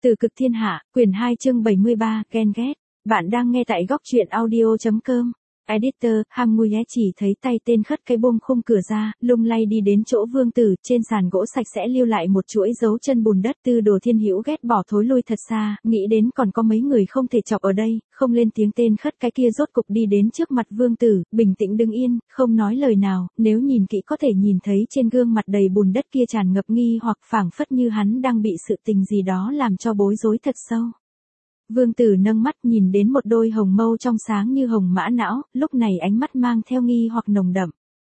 Từ cực thiên hạ, quyển 2 chương 73, ghen ghét. Bạn đang nghe tại góc truyện audio.com. Editor, Ham Nguye chỉ thấy tay tên khất cái bông khung cửa ra, lung lay đi đến chỗ Vương Tử, trên sàn gỗ sạch sẽ lưu lại một chuỗi dấu chân bùn đất. Tư Đồ Thiên Hữu ghét bỏ thối lui thật xa, nghĩ đến còn có mấy người không thể chọc ở đây, không lên tiếng. Tên khất cái kia rốt cục đi đến trước mặt Vương Tử, bình tĩnh đứng yên, không nói lời nào, nếu nhìn kỹ có thể nhìn thấy trên gương mặt đầy bùn đất kia tràn ngập nghi hoặc phảng phất như hắn đang bị sự tình gì đó làm cho bối rối thật sâu. Vương Tử nâng mắt nhìn đến một đôi hồng mâu trong sáng như hồng mã não, lúc này ánh mắt mang theo nghi hoặc nồng đậm.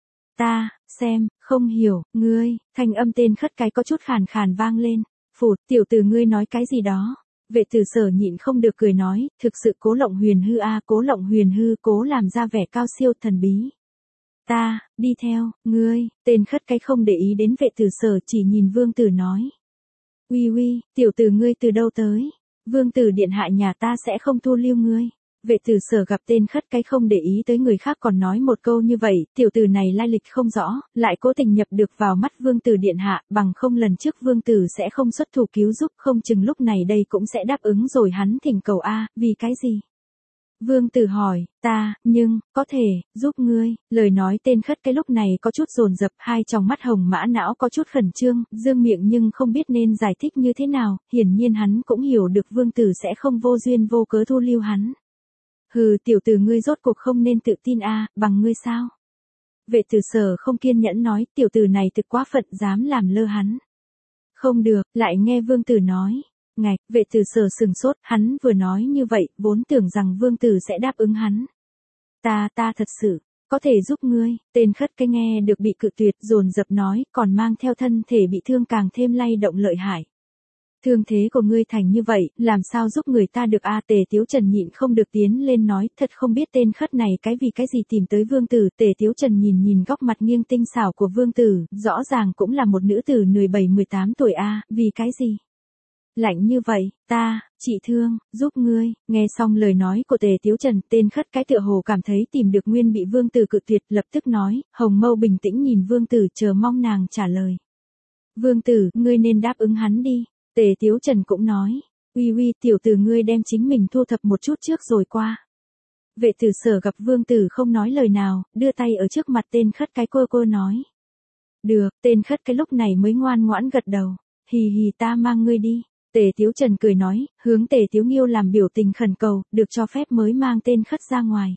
Ta, xem, không hiểu, ngươi, thanh âm tên khất cái có chút khàn khàn vang lên. Phụt, tiểu tử ngươi nói cái gì đó. Vệ Tử Sở nhịn không được cười nói, thực sự Cố Lộng Huyền Hư a, Cố Lộng Huyền Hư, cố làm ra vẻ cao siêu thần bí. Ta, đi theo, ngươi, tên khất cái không để ý đến Vệ Tử Sở, chỉ nhìn Vương Tử nói. Uy uy, tiểu tử ngươi từ đâu tới? Vương Tử điện hạ nhà ta sẽ không thu lưu ngươi. Vệ Tử Sở gặp tên khất cái không để ý tới người khác còn nói một câu như vậy, tiểu tử này lai lịch không rõ, lại cố tình nhập được vào mắt Vương Tử điện hạ, bằng không lần trước Vương Tử sẽ không xuất thủ cứu giúp, không chừng lúc này đây cũng sẽ đáp ứng rồi. Hắn thỉnh cầu a, vì cái gì? Vương Tử hỏi, nhưng, có thể, giúp ngươi. Lời nói tên khất cái lúc này có chút dồn dập, hai tròng mắt hồng mã não có chút khẩn trương, dương miệng nhưng không biết nên giải thích như thế nào, hiển nhiên hắn cũng hiểu được Vương Tử sẽ không vô duyên vô cớ thu lưu hắn. Hừ, tiểu tử ngươi rốt cuộc không nên tự tin a, bằng ngươi sao? Vệ Tử Sở không kiên nhẫn nói, tiểu tử này thực quá phận, dám làm lơ hắn. Không được, lại nghe Vương Tử nói. Ngạch, Vệ Tử Sở sừng sốt, hắn vừa nói như vậy, vốn tưởng rằng Vương Tử sẽ đáp ứng hắn. Ta thật sự, có thể giúp ngươi. Tên khất cái nghe được bị cự tuyệt, dồn dập nói, còn mang theo thân thể bị thương càng thêm lay động lợi hại. Thương thế của ngươi thành như vậy, làm sao giúp người ta được a? Tề Tiếu Trần nhịn không được tiến lên nói, thật không biết tên khất này vì cái gì tìm tới Vương Tử. Tề Tiếu Trần nhìn góc mặt nghiêng tinh xảo của Vương Tử, rõ ràng cũng là một nữ tử 17-18 tuổi a, vì cái gì? Lạnh như vậy, chị thương, giúp ngươi. Nghe xong lời nói của Tề Tiếu Trần, tên khất cái tựa hồ cảm thấy tìm được nguyên bị Vương Tử cự tuyệt, lập tức nói, hồng mâu bình tĩnh nhìn Vương Tử chờ mong nàng trả lời. Vương Tử, ngươi nên đáp ứng hắn đi. Tề Tiếu Trần cũng nói, uy tiểu tử ngươi đem chính mình thu thập một chút trước rồi qua. Vệ Tử Sở gặp Vương Tử không nói lời nào, đưa tay ở trước mặt tên khất cái cô nói. Được, tên khất cái lúc này mới ngoan ngoãn gật đầu. Hì, ta mang ngươi đi. Tề Tiếu Trần cười nói, hướng Tề Tiếu Nghiêu làm biểu tình khẩn cầu, được cho phép mới mang tên khất ra ngoài.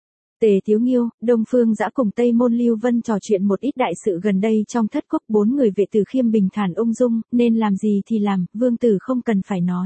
Tề Tiếu Nghiêu, Đông Phương Dã cùng Tây Môn Lưu Vân trò chuyện một ít đại sự gần đây trong thất cốc. Bốn người Vệ Tử Khiêm bình thản ung dung, nên làm gì thì làm, Vương Tử không cần phải nói.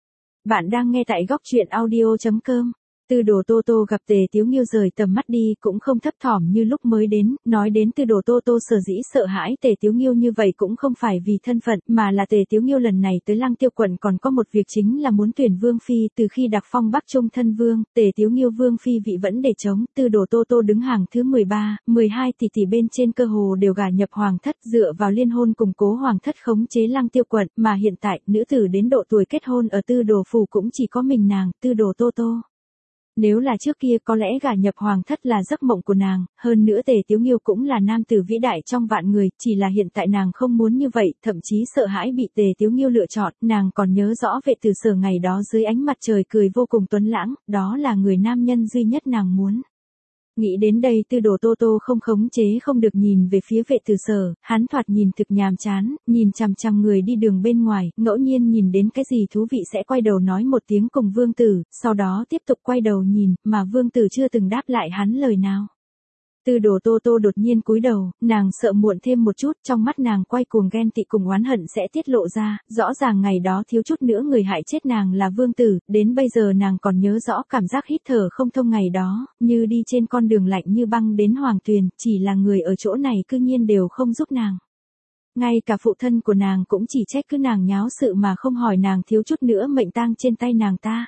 Bạn đang nghe tại góc truyện audio.com. Tư Đồ Tô Tô gặp Tề Tiếu Nghiêu rời tầm mắt đi cũng không thấp thỏm như lúc mới đến, nói đến Tư Đồ Tô Tô sở dĩ sợ hãi Tề Tiếu Nghiêu như vậy cũng không phải vì thân phận, mà là Tề Tiếu Nghiêu lần này tới Lăng Tiêu quận còn có một việc chính là muốn tuyển Vương Phi. Từ khi Đạc Phong Bắc Trung thân Vương, Tề Tiếu Nghiêu Vương Phi vị vẫn để chống, Tư Đồ Tô Tô đứng hàng thứ 13, 12 tỷ bên trên cơ hồ đều gả nhập hoàng thất, dựa vào liên hôn củng cố hoàng thất khống chế Lăng Tiêu quận, mà hiện tại, nữ tử đến độ tuổi kết hôn ở Tư Đồ phủ cũng chỉ có mình nàng, Tư Đồ Tô Tô. Nếu là trước kia có lẽ gả nhập hoàng thất là giấc mộng của nàng, hơn nữa Tề Tiếu Nghiêu cũng là nam tử vĩ đại trong vạn người, chỉ là hiện tại nàng không muốn như vậy, thậm chí sợ hãi bị Tề Tiếu Nghiêu lựa chọn. Nàng còn nhớ rõ Vệ Tử Sở ngày đó dưới ánh mặt trời cười vô cùng tuấn lãng, đó là người nam nhân duy nhất nàng muốn. Nghĩ đến đây Tư Đồ Tô Tô không khống chế không được nhìn về phía Vệ Tử Sở, hắn thoạt nhìn thực nhàm chán, nhìn chằm chằm người đi đường bên ngoài, ngẫu nhiên nhìn đến cái gì thú vị sẽ quay đầu nói một tiếng cùng Vương Tử, sau đó tiếp tục quay đầu nhìn, mà Vương Tử chưa từng đáp lại hắn lời nào. Tư Đồ Tô Tô đột nhiên cúi đầu, nàng sợ muộn thêm một chút, trong mắt nàng quay cuồng ghen tị cùng oán hận sẽ tiết lộ ra, rõ ràng ngày đó thiếu chút nữa người hại chết nàng là Vương Tử, đến bây giờ nàng còn nhớ rõ cảm giác hít thở không thông ngày đó, như đi trên con đường lạnh như băng đến Hoàng Tuyền, chỉ là người ở chỗ này cư nhiên đều không giúp nàng. Ngay cả phụ thân của nàng cũng chỉ trách cứ nàng nháo sự mà không hỏi nàng thiếu chút nữa mệnh tang trên tay nàng ta.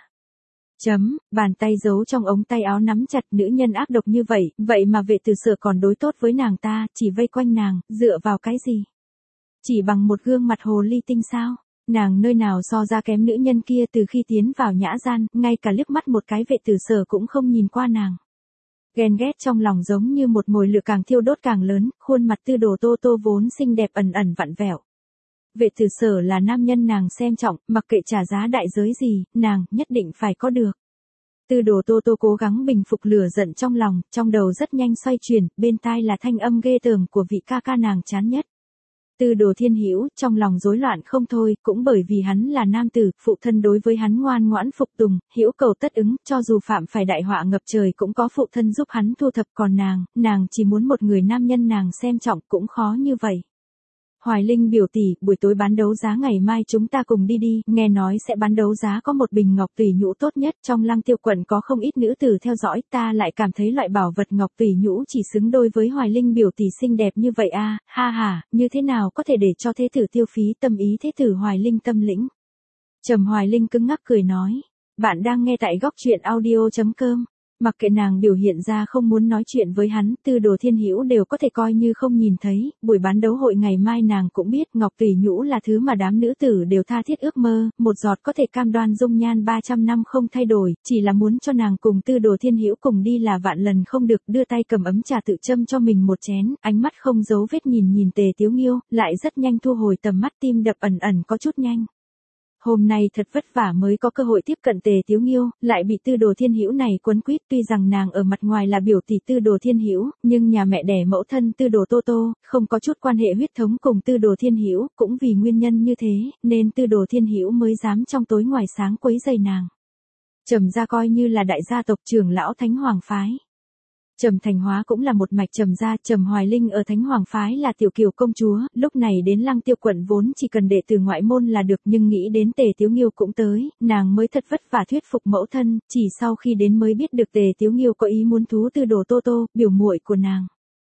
Bàn tay giấu trong ống tay áo nắm chặt, nữ nhân ác độc như vậy, vậy mà Vệ Tử Sở còn đối tốt với nàng ta, chỉ vây quanh nàng, dựa vào cái gì? Chỉ bằng một gương mặt hồ ly tinh sao? Nàng nơi nào so ra kém nữ nhân kia. Từ khi tiến vào nhã gian, ngay cả liếc mắt một cái Vệ Tử Sở cũng không nhìn qua nàng. Ghen ghét trong lòng giống như một mồi lửa càng thiêu đốt càng lớn, khuôn mặt Tư Đồ Tô Tô vốn xinh đẹp ẩn ẩn vặn vẹo. Vệ Tử Sở là nam nhân nàng xem trọng, mặc kệ trả giá đại giới gì, nàng nhất định phải có được. Tư Đồ Tô Tô cố gắng bình phục lửa giận trong lòng, trong đầu rất nhanh xoay chuyển, bên tai là thanh âm ghê tởm của vị ca ca nàng chán nhất. Tư Đồ Thiên Hữu trong lòng rối loạn không thôi, cũng bởi vì hắn là nam tử, phụ thân đối với hắn ngoan ngoãn phục tùng, hữu cầu tất ứng, cho dù phạm phải đại họa ngập trời cũng có phụ thân giúp hắn thu thập, còn nàng chỉ muốn một người nam nhân nàng xem trọng cũng khó như vậy. Hoài Linh biểu tỷ, buổi tối bán đấu giá ngày mai chúng ta cùng đi đi, nghe nói sẽ bán đấu giá có một bình ngọc tùy nhũ tốt nhất, trong Lăng Tiêu quận có không ít nữ tử theo dõi, ta lại cảm thấy loại bảo vật ngọc tùy nhũ chỉ xứng đôi với Hoài Linh biểu tỷ xinh đẹp như vậy a, ha ha, như thế nào có thể để cho thế tử tiêu phí tâm ý thế tử Hoài Linh tâm lĩnh. Trầm Hoài Linh cứng ngắc cười nói, bạn đang nghe tại góc truyện audio.com. Mặc kệ nàng biểu hiện ra không muốn nói chuyện với hắn, Tư Đồ Thiên Hữu đều có thể coi như không nhìn thấy, buổi bán đấu hội ngày mai nàng cũng biết ngọc tùy nhũ là thứ mà đám nữ tử đều tha thiết ước mơ, một giọt có thể cam đoan dung nhan 300 năm không thay đổi, chỉ là muốn cho nàng cùng Tư Đồ Thiên Hữu cùng đi là vạn lần không được, đưa tay cầm ấm trà tự châm cho mình một chén, ánh mắt không giấu vết nhìn Tề Tiếu Nghiêu, lại rất nhanh thu hồi tầm mắt, tim đập ẩn ẩn có chút nhanh. Hôm nay thật vất vả mới có cơ hội tiếp cận Tề Tiếu Nghiêu, lại bị Tư Đồ Thiên Hữu này quấn quýt, tuy rằng nàng ở mặt ngoài là biểu tỷ Tư Đồ Thiên Hữu, nhưng nhà mẹ đẻ mẫu thân Tư Đồ Tô Tô, không có chút quan hệ huyết thống cùng Tư Đồ Thiên Hữu, cũng vì nguyên nhân như thế, nên Tư Đồ Thiên Hữu mới dám trong tối ngoài sáng quấy rầy nàng. Trầm gia coi như là đại gia tộc trưởng lão Thánh Hoàng phái. Trầm Thành Hóa cũng là một mạch Trầm gia, Trầm Hoài Linh ở Thánh Hoàng phái là tiểu kiều công chúa, lúc này đến Lăng Tiêu quận vốn chỉ cần đệ tử ngoại môn là được, nhưng nghĩ đến Tề Tiếu Nghiêu cũng tới, nàng mới thật vất vả thuyết phục mẫu thân, chỉ sau khi đến mới biết được Tề Tiếu Nghiêu có ý muốn thú Tư Đồ Tô Tô, biểu muội của nàng.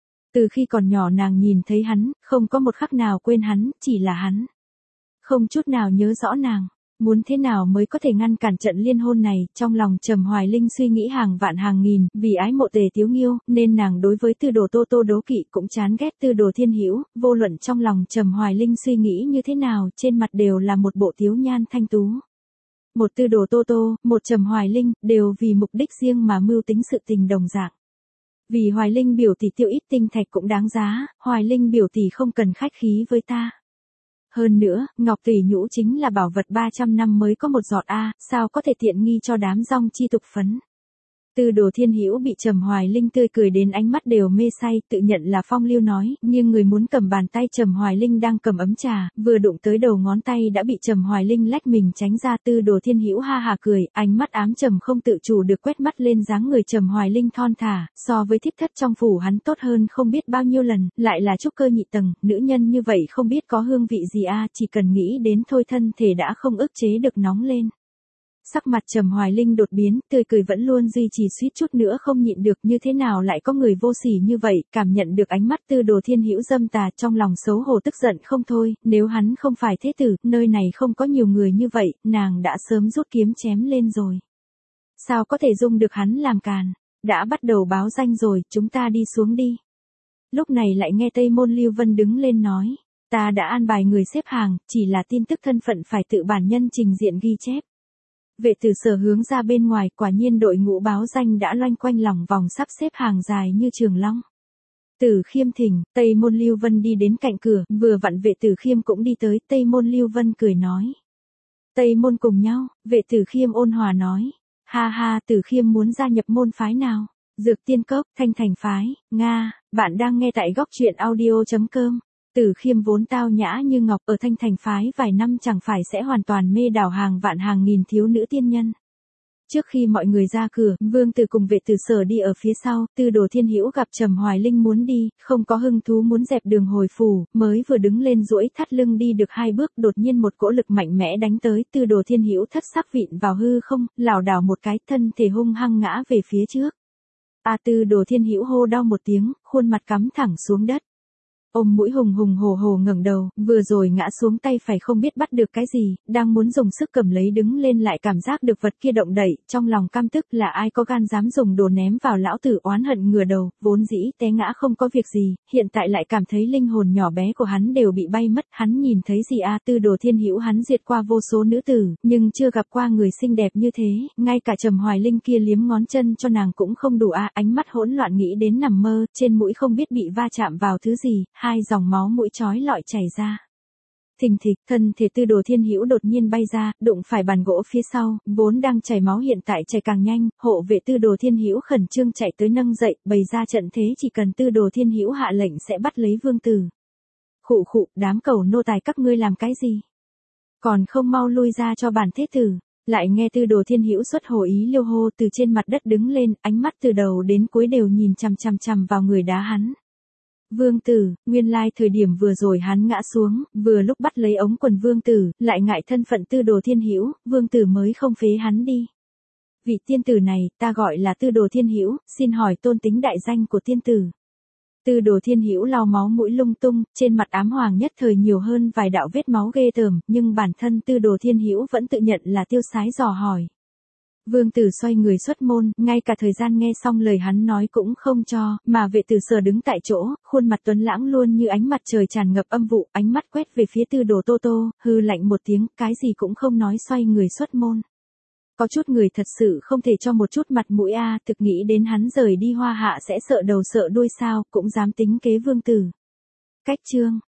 Từ khi còn nhỏ nàng nhìn thấy hắn, không có một khắc nào quên hắn, chỉ là hắn không chút nào nhớ rõ nàng. Muốn thế nào mới có thể ngăn cản trận liên hôn này, trong lòng Trầm Hoài Linh suy nghĩ hàng vạn hàng nghìn, vì ái mộ Tề Tiếu Nghiêu, nên nàng đối với Tư Đồ Tô Tô đố kỵ, cũng chán ghét Tư Đồ Thiên Hữu, vô luận trong lòng Trầm Hoài Linh suy nghĩ như thế nào, trên mặt đều là một bộ tiếu nhan thanh tú. Một Tư Đồ Tô Tô, một Trầm Hoài Linh, đều vì mục đích riêng mà mưu tính sự tình đồng dạng. Vì Hoài Linh biểu tỷ tiêu ít tinh thạch cũng đáng giá, Hoài Linh biểu tỷ không cần khách khí với ta. Hơn nữa, ngọc tùy nhũ chính là bảo vật 300 năm mới có một giọt a, sao có thể tiện nghi cho đám rong chi tục phấn. Tư Đồ Thiên Hữu bị Trầm Hoài Linh tươi cười đến ánh mắt đều mê say, tự nhận là phong lưu nói, nhưng người muốn cầm bàn tay Trầm Hoài Linh đang cầm ấm trà, vừa đụng tới đầu ngón tay đã bị Trầm Hoài Linh lách mình tránh ra. Tư Đồ Thiên Hữu ha hà cười, ánh mắt ám trầm không tự chủ được quét mắt lên dáng người Trầm Hoài Linh thon thả, so với thiếp thất trong phủ hắn tốt hơn không biết bao nhiêu lần, lại là trúc cơ nhị tầng, nữ nhân như vậy không biết có hương vị gì a, chỉ cần nghĩ đến thôi thân thể đã không ức chế được nóng lên. Sắc mặt Trầm Hoài Linh đột biến, tươi cười vẫn luôn duy trì, suýt chút nữa không nhịn được, như thế nào lại có người vô sỉ như vậy, cảm nhận được ánh mắt Tư Đồ Thiên Hữu dâm tà, trong lòng xấu hổ tức giận không thôi, nếu hắn không phải thế tử, nơi này không có nhiều người như vậy, nàng đã sớm rút kiếm chém lên rồi. Sao có thể dung được hắn làm càn, đã bắt đầu báo danh rồi, chúng ta đi xuống đi. Lúc này lại nghe Tây Môn Lưu Vân đứng lên nói, ta đã an bài người xếp hàng, chỉ là tin tức thân phận phải tự bản nhân trình diện ghi chép. Vệ Tử Sở hướng ra bên ngoài, quả nhiên đội ngũ báo danh đã loanh quanh lòng vòng sắp xếp hàng dài như trường long. Tử Khiêm thỉnh, Tây Môn Lưu Vân đi đến cạnh cửa, vừa vặn Vệ Tử Khiêm cũng đi tới, Tây Môn Lưu Vân cười nói. Tây Môn cùng nhau, Vệ Tử Khiêm ôn hòa nói. Ha ha, Tử Khiêm muốn gia nhập môn phái nào? Dược Tiên Cốc, Thanh Thành phái, Nga, bạn đang nghe tại góc truyện audio.com. Tử Khiêm vốn tao nhã như ngọc, ở Thanh Thành phái vài năm chẳng phải sẽ hoàn toàn mê đảo hàng vạn hàng nghìn thiếu nữ tiên nhân. Trước khi mọi người ra cửa, Vương Tử cùng Vệ Tử Sở đi ở phía sau, Tư Đồ Thiên Hữu gặp Trầm Hoài Linh muốn đi, không có hứng thú muốn dẹp đường hồi phủ, mới vừa đứng lên duỗi thắt lưng đi được 2 bước, đột nhiên một cỗ lực mạnh mẽ đánh tới, Tư Đồ Thiên Hữu thất sắc vịn vào hư không, lảo đảo một cái, thân thể hung hăng ngã về phía trước. Tư Đồ Thiên Hữu hô đau một tiếng, khuôn mặt cắm thẳng xuống đất. Ôm mũi hùng hùng hổ hổ ngẩng đầu, vừa rồi ngã xuống tay phải không biết bắt được cái gì, đang muốn dùng sức cầm lấy đứng lên lại cảm giác được vật kia động đậy, trong lòng căm tức là ai có gan dám dùng đồ ném vào lão tử, oán hận ngửa đầu, vốn dĩ té ngã không có việc gì, hiện tại lại cảm thấy linh hồn nhỏ bé của hắn đều bị bay mất, hắn nhìn thấy gì Tư Đồ Thiên Hữu hắn diệt qua vô số nữ tử, nhưng chưa gặp qua người xinh đẹp như thế, ngay cả Trầm Hoài Linh kia liếm ngón chân cho nàng cũng không đủ ánh mắt hỗn loạn nghĩ đến nằm mơ, trên mũi không biết bị va chạm vào thứ gì. 2 dòng máu mũi chói lọi chảy ra. Thình thịch, thân thể Tư Đồ Thiên Hữu đột nhiên bay ra, đụng phải bàn gỗ phía sau, vốn đang chảy máu hiện tại chảy càng nhanh, hộ vệ Tư Đồ Thiên Hữu khẩn trương chạy tới nâng dậy, bày ra trận thế chỉ cần Tư Đồ Thiên Hữu hạ lệnh sẽ bắt lấy vương tử. Khụ khụ, đám cẩu nô tài các ngươi làm cái gì? Còn không mau lui ra cho bản thế tử. Lại nghe Tư Đồ Thiên Hữu xuất hồ ý liêu hô từ trên mặt đất đứng lên, ánh mắt từ đầu đến cuối đều nhìn chằm chằm chằm vào người đá hắn. Vương tử, nguyên lai thời điểm vừa rồi hắn ngã xuống, vừa lúc bắt lấy ống quần vương tử, lại ngại thân phận Tư Đồ Thiên Hữu, vương tử mới không phế hắn đi. Vị tiên tử này, ta gọi là Tư Đồ Thiên Hữu, xin hỏi tôn tính đại danh của tiên tử. Tư Đồ Thiên Hữu lau máu mũi lung tung, trên mặt ám hoàng nhất thời nhiều hơn vài đạo vết máu ghê tởm, nhưng bản thân Tư Đồ Thiên Hữu vẫn tự nhận là tiêu sái dò hỏi. Vương tử xoay người xuất môn, ngay cả thời gian nghe xong lời hắn nói cũng không cho, mà vệ tử Sở đứng tại chỗ, khuôn mặt tuấn lãng luôn như ánh mặt trời tràn ngập âm vụ, ánh mắt quét về phía Tư Đồ Tô Tô, hư lạnh một tiếng, cái gì cũng không nói xoay người xuất môn. Có chút người thật sự không thể cho một chút mặt mũi thực nghĩ đến hắn rời đi Hoa Hạ sẽ sợ đầu sợ đuôi sao, cũng dám tính kế vương tử. Cách chương